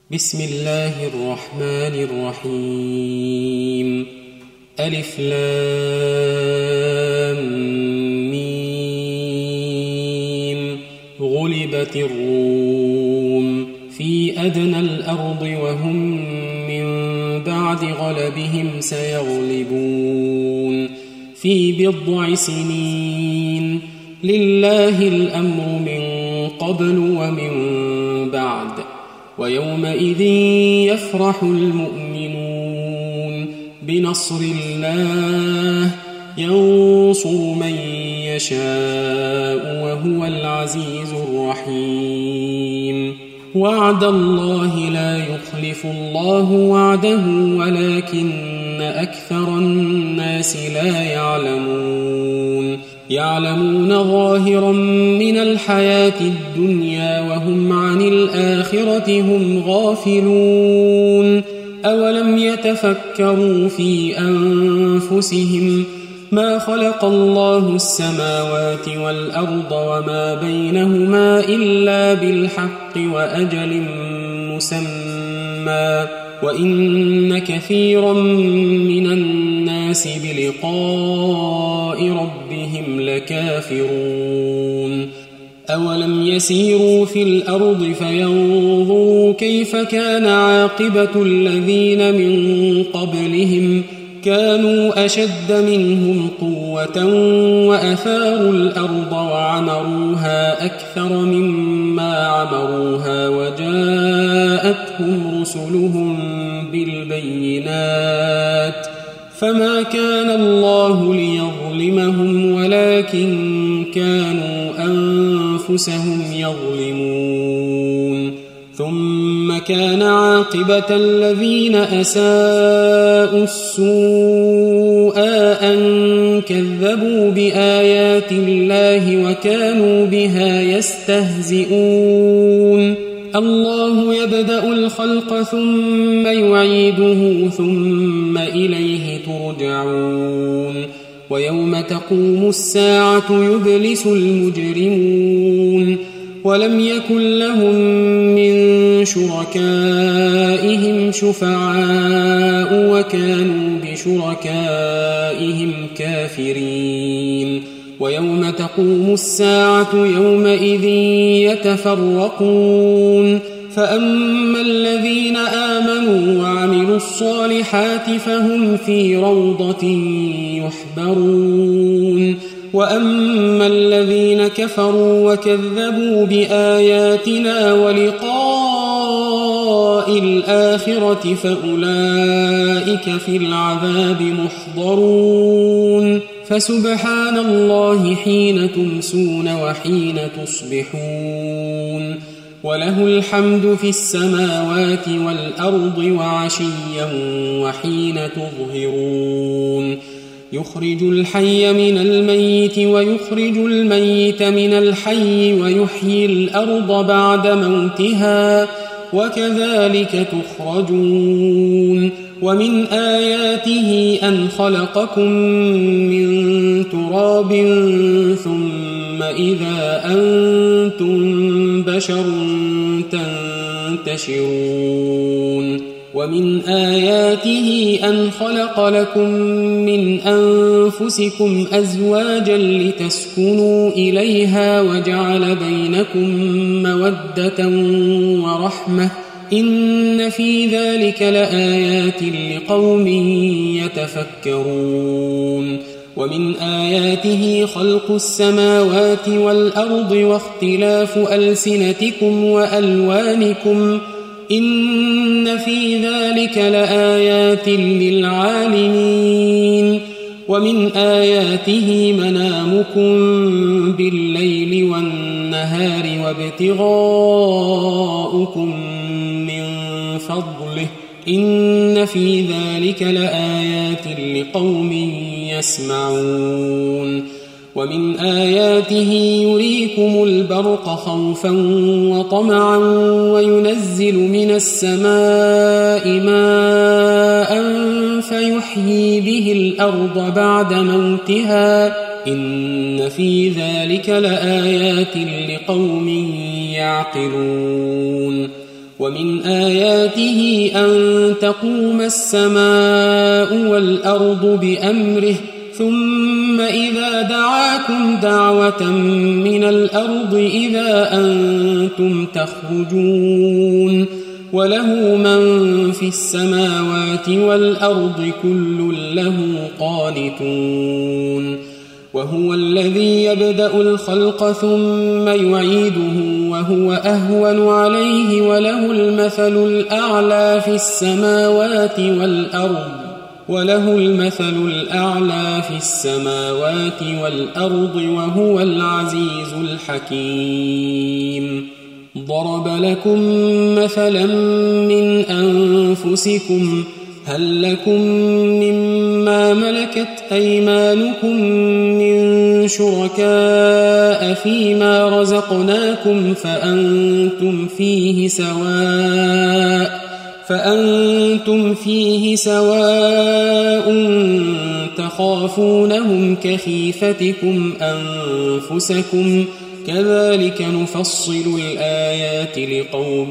بسم الله الرحمن الرحيم. ألف لام ميم. غلبت الروم في أدنى الأرض وهم من بعد غلبهم سيغلبون في بضع سنين. لله الأمر من قبل ومن بعد ويومئذ يفرح المؤمنون بنصر الله ينصر من يشاء وهو العزيز الرحيم. وعد الله لا يخلف الله وعده ولكن أكثر الناس لا يعلمون ظاهرا من الحياة الدنيا وهم عن الآخرة هم غافلون. أولم يتفكروا في أنفسهم ما خلق الله السماوات والأرض وما بينهما إلا بالحق وأجل مسمى وإن كثيرا من الناس بلقاء ربهم لكافرون. أولم يسيروا في الأرض فينظروا كيف كان عاقبة الذين من قبلهم كانوا أشد منهم قوة وأثاروا الأرض وعمروها أكثر مما عمروها وجاءتهم رسلهم بالبينات فما كان الله ليظلمهم ولكن كانوا أنفسهم يظلمون. ثم كان عاقبة الذين أساءوا السوء أن كذبوا بآيات الله وكانوا بها يستهزئون. الله يبدأ الخلق ثم يعيده ثم إليه ترجعون. ويوم تقوم الساعة يبلس المجرمون ولم يكن لهم من شركائهم شفعاء وكانوا بشركائهم كافرين. ويوم تقوم الساعة يومئذ يتفرقون فأما الذين آمنوا وعملوا الصالحات فهم في روضة يحبرون وأما الذين كفروا وكذبوا بآياتنا ولقاء الآخرة فأولئك في العذاب محضرون. فسبحان الله حين تمسون وحين تصبحون وله الحمد في السماوات والأرض وعشيا وحين تظهرون. يخرج الحي من الميت ويخرج الميت من الحي ويحيي الأرض بعد موتها وكذلك تخرجون. ومن آياته أن خلقكم من تراب ثم إذا أنتم بشر تنتشرون. ومن آياته أن خلق لكم من أنفسكم أزواجا لتسكنوا إليها وجعل بينكم مودة ورحمة إن في ذلك لآيات لقوم يتفكرون. ومن آياته خلق السماوات والأرض واختلاف ألسنتكم وألوانكم إن في ذلك لآيات للعالمين. ومن آياته منامكم بالليل والنهار وابتغاؤكم من فضله إن في ذلك لآيات لقوم يسمعون. ومن آياته يريكم البرق خوفا وطمعا وينزل من السماء ماء فيحيي به الأرض بعد موتها إن في ذلك لآيات لقوم يعقلون. ومن آياته أن تقوم السماء والأرض بأمره ثم إذا دعاكم دعوة من الأرض إذا أنتم تخرجون وله من في السماوات والأرض كل له قانتون وهو الذي يبدأ الخلق ثم يعيده وهو أهون عليه وله المثل الأعلى في السماوات والأرض وهو العزيز الحكيم ضرب لكم مثلا من أنفسكم هل لكم مما ملكت أيمانكم من شركاء فيما رزقناكم فأنتم فيه سواء تخافونهم كخيفتكم أنفسكم كذلك نفصل الآيات لقوم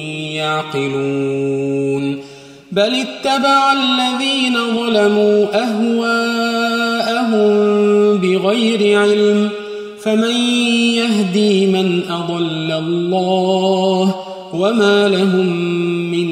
يعقلون بل اتبع الذين ظلموا أهواءهم بغير علم فمن يهدي من أضل الله وما لهم من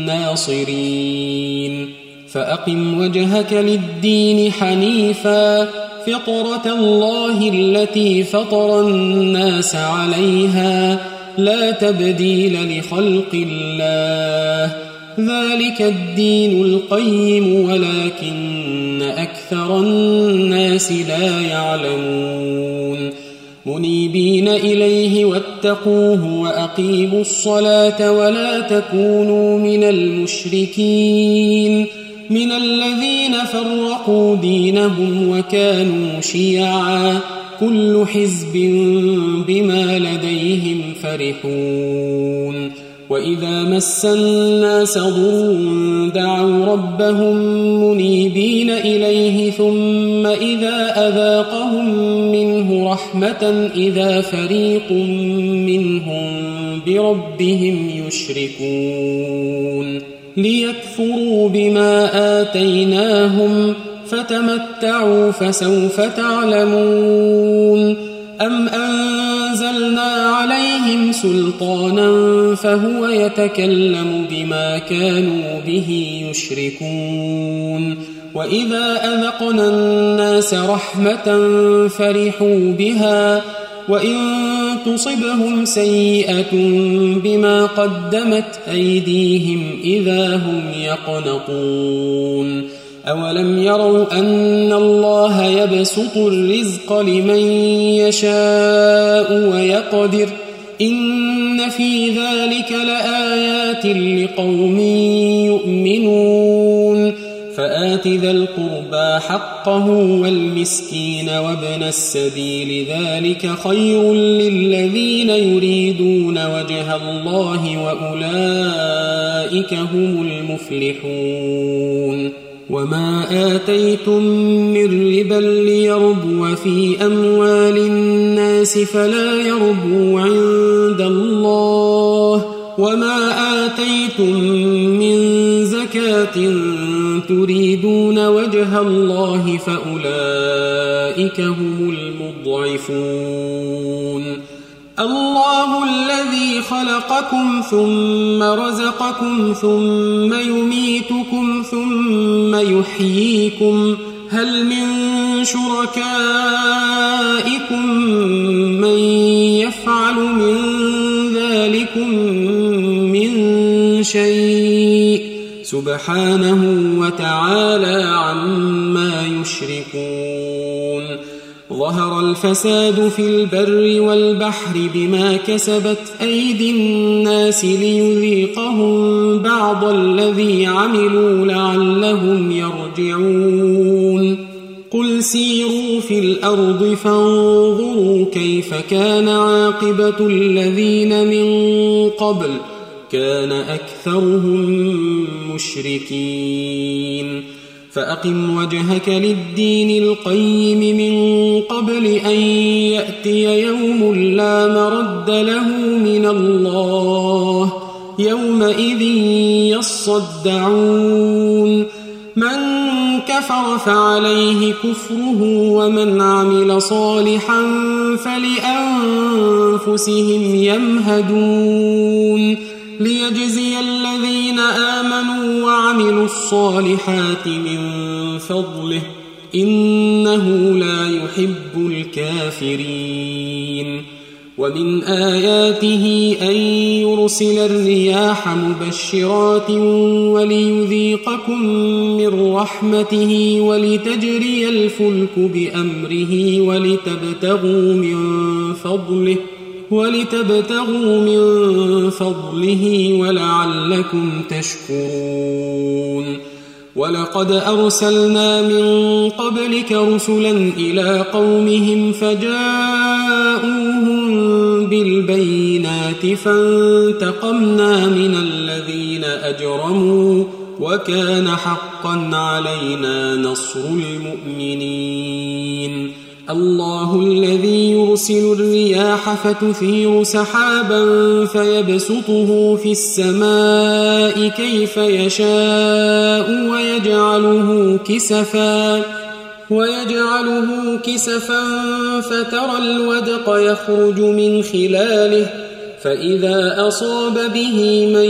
ناصرين فأقم وجهك للدين حنيفا فطرة الله التي فطر الناس عليها لا تبديل لخلق الله ذلك الدين القيم ولكن أكثر الناس لا يعلمون منيبين إليه واتقوه وأقيموا الصلاة ولا تكونوا من المشركين من الذين فرقوا دينهم وكانوا شيعا كل حزب بما لديهم فرحون وإذا مس الناس ضر دعوا ربهم منيبين إليه ثم إذا أذاقهم منه رحمة إذا فريق منهم بربهم يشركون ليكفروا بما آتيناهم فتمتعوا فسوف تعلمون أم أنزلنا عليهم سلطانا فهو يتكلم بما كانوا به يشركون وإذا أذقنا الناس رحمة فرحوا بها وإن تصبهم سيئة بما قدمت أيديهم إذا هم يقنطون أولم يروا أن الله يبسط الرزق لمن يشاء ويقدر إن في ذلك لآيات لقوم يؤمنون فآت ذا القربى حقه والمسكين وابن السبيل ذلك خير للذين يريدون وجه الله وأولئك هم المفلحون وما آتيتم من ربا ليربو في أموال الناس فلا يربو عند الله وما آتيتم من زكاة تريدون وجه الله فأولئك هم المضعفون الله الذي خلقكم ثم رزقكم ثم يميتكم ثم يحييكم هل من شركائكم من يفعل من ذلكم من شيء سبحانه وتعالى عما يشركون ظهر الفساد في البر والبحر بما كسبت أيدي الناس ليذيقهم بعض الذي عملوا لعلهم يرجعون قل سيروا في الأرض فانظروا كيف كان عاقبة الذين من قبل كان أكثرهم مشركين فأقم وجهك للدين القيم من قبل أن يأتي يوم لا مرد له من الله يومئذ يصدعون من كفر فعليه كفره ومن عمل صالحا فلأنفسهم يمهدون ليجزي الذين آمنوا وعملوا الصالحات من فضله إنه لا يحب الكافرين ومن آياته أن يرسل الرياح مبشرات وليذيقكم من رحمته ولتجري الفلك بأمره ولتبتغوا من فضله ولعلكم تشكرون ولقد أرسلنا من قبلك رسلا إلى قومهم فجاءوهم بالبينات فانتقمنا من الذين أجرموا وكان حقا علينا نصر المؤمنين الله الذي يرسل الرياح فتثير سحابا فيبسطه في السماء كيف يشاء ويجعله كسفا فترى الودق يخرج من خلاله فإذا أصاب به من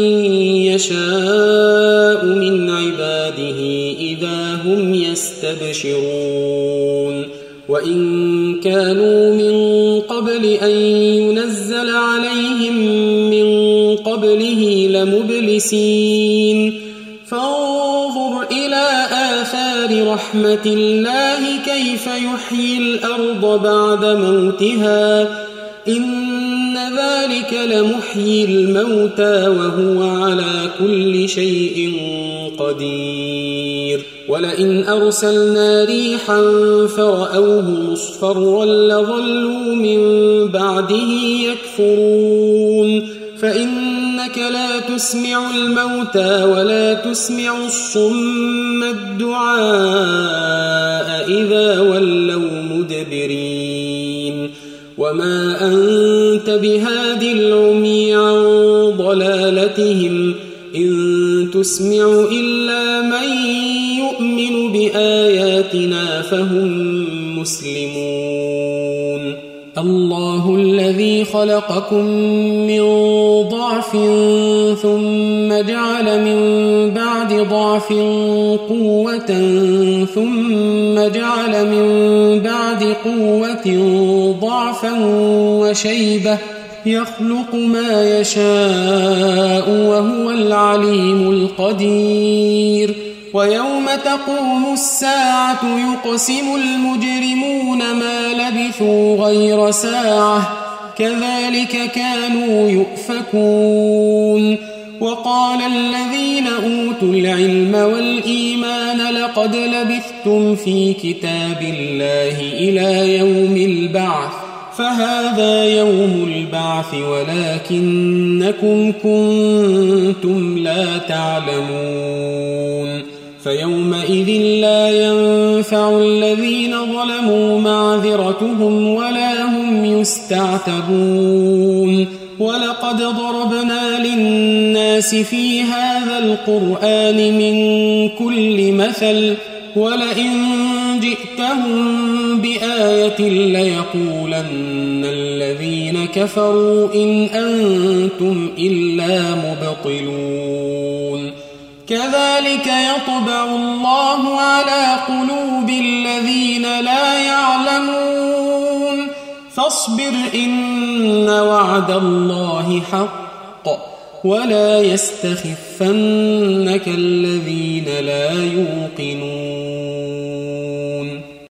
يشاء من عباده إذا هم يستبشرون وإن كانوا من قبل أن ينزل عليهم من قبله لمبلسين فانظر إلى آثار رحمة الله كيف يحيي الأرض بعد موتها إن ذلك لمحيي الموتى وهو على كل شيء قدير ولئن أرسلنا ريحا فرأوه مصفرا لظلوا من بعده يكفرون فإنك لا تسمع الموتى ولا تسمع الصم الدعاء إذا ولوا مدبرين وما أنت بهاد العمي عن ضلالتهم إن تسمع إلا من يؤمن بآياتنا فهم مسلمون الله الذي خلقكم من ضعف ثم جعل من بعد ضعف قوة ثم جعل من بعد قوة ضعفا وشيبة يخلق ما يشاء وهو العليم القدير ويوم تقوم الساعة يقسم المجرمون ما لبثوا غير ساعة كذلك كانوا يؤفكون وقال الذين أوتوا العلم والإيمان لقد لبثتم في كتاب الله إلى يوم البعث فهذا يوم البعث ولكنكم كنتم لا تعلمون فيومئذ لا ينفع الذين ظلموا معذرتهم ولا هم يستعتبون ولقد ضربنا للناس في هذا القرآن من كل مثل ولئن جئتهم بآية ليقولن الذين كفروا إن أنتم إلا مبطلون كذلك يطبع الله على قلوب الذين لا يعلمون فاصبر إن وعد الله حق ولا يستخفنك الذين لا يوقنون